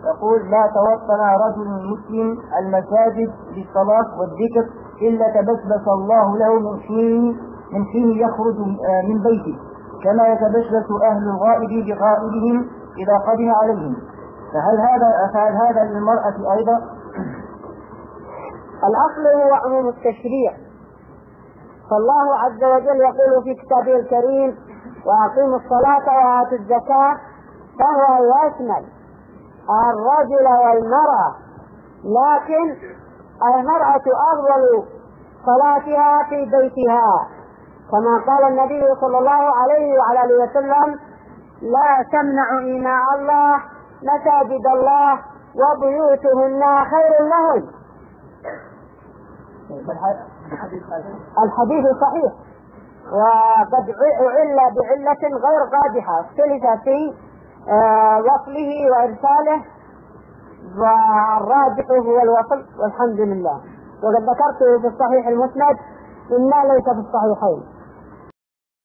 يقول: لا توطن رجل مسلم المساجد للصلاة والذكر إلا تبسبس الله له من حين يخرج من بيته، كما يتبسبس أهل الغائب بغائبهم إذا قدم عليهم. فهل هذا للمرأة أيضا؟ الأصل هو عموم التشريع، فالله عز وجل يقول في كتابه الكريم: وأقيموا الصلاة وآتوا الزكاة، فهو يشمل الرجل والمرأة، لكن المرأة أفضل صلاتها في بيتها، كما قال النبي صلى الله عليه وعلى آله وسلم: لا تمنعوا إماء الله مساجد الله وبيوتهن خير لهن. الحديث صحيح، وقد علّ بعلة غير قادحة، اختلف في وصله وإرساله، والراجح هو الوصل والحمد لله. وقد ذكرته في الصحيح المسند مما ليس في الصحيحين.